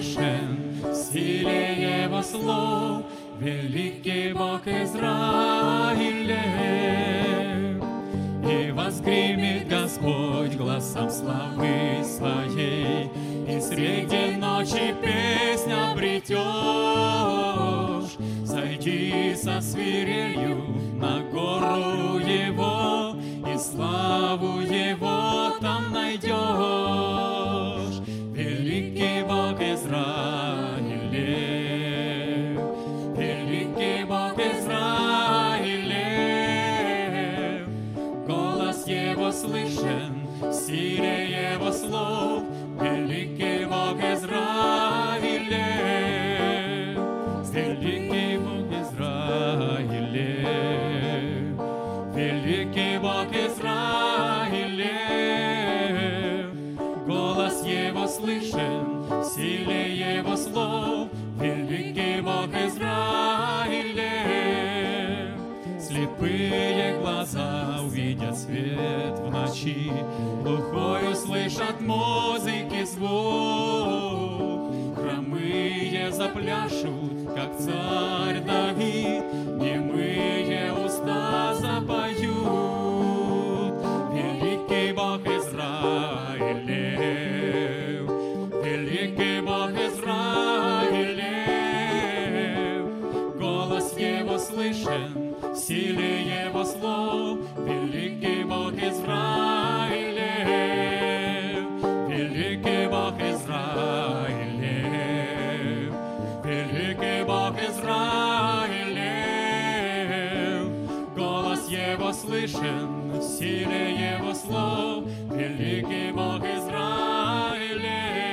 слышен в силе Его слов, великий Бог Израилев. И возгремит Господь гласом славы Своей, и среди ночи песнь обретешь. Зайди со свирелью на гору Его, и славу Его там найдешь. Великий Бог Израилев, великий Бог Израилев. Голос Его слышен в силе Его слов, великий Бог Израилев, великий Бог Израилев, великий Бог Израилев. Голос Его слышен в силе Его слов, великий Бог Израилев. Слепые глаза увидят свет в ночи, глухой услышат музыки звук. Хромые запляшут, как царь Давид, немые уста запоют. Великий Бог Израилев, великий Бог Израилев. Голос Его слышен в силе Его слов, великий Бог Израилев, великий Бог Израилев, великий Бог Израилев. Голос Его слышен в силе Его слов, великий Бог Израилев.